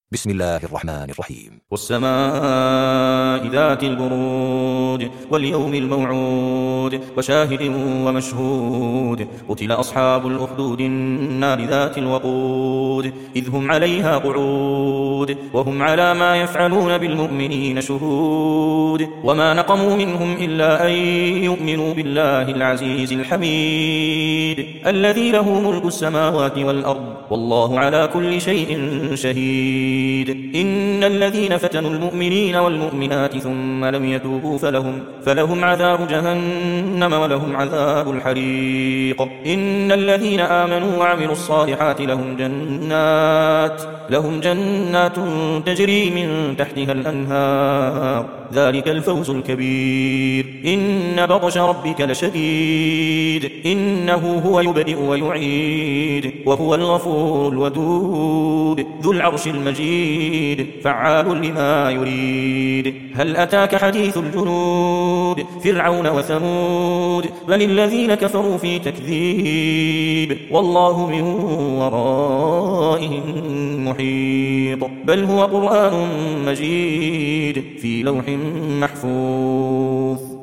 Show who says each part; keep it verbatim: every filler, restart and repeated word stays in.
Speaker 1: بسم الله الرحمن الرحيم.
Speaker 2: والسماء ذات البروج واليوم الموعود وشاهد ومشهود قتل أصحاب الأخدود النار ذات الوقود إذ هم عليها قعود وهم على ما يفعلون بالمؤمنين شهود وما نقموا منهم إلا أن يؤمنوا بالله العزيز الحميد الذي له ملك السماوات والأرض والله على كل شيء شهيد. إن الذين فتنوا المؤمنين والمؤمنات ثم لم يتوبوا فلهم, فلهم عذاب جهنم ولهم عذاب الحريق. إن الذين آمنوا وعملوا الصالحات لهم جنات, لهم جنات تجري من تحتها الأنهار ذلك الفوز الكبير. إن بطش ربك لشديد إنه هو يبدئ ويعيد وهو الغفور الودود ذو العرش المجيد فعال لما يريد. هل أتاك حديث الجنود فرعون وثمود بل الذين كفروا في تكذيب والله من ورائهم محيط بل هو قرآن مجيد في لوح محفوظ.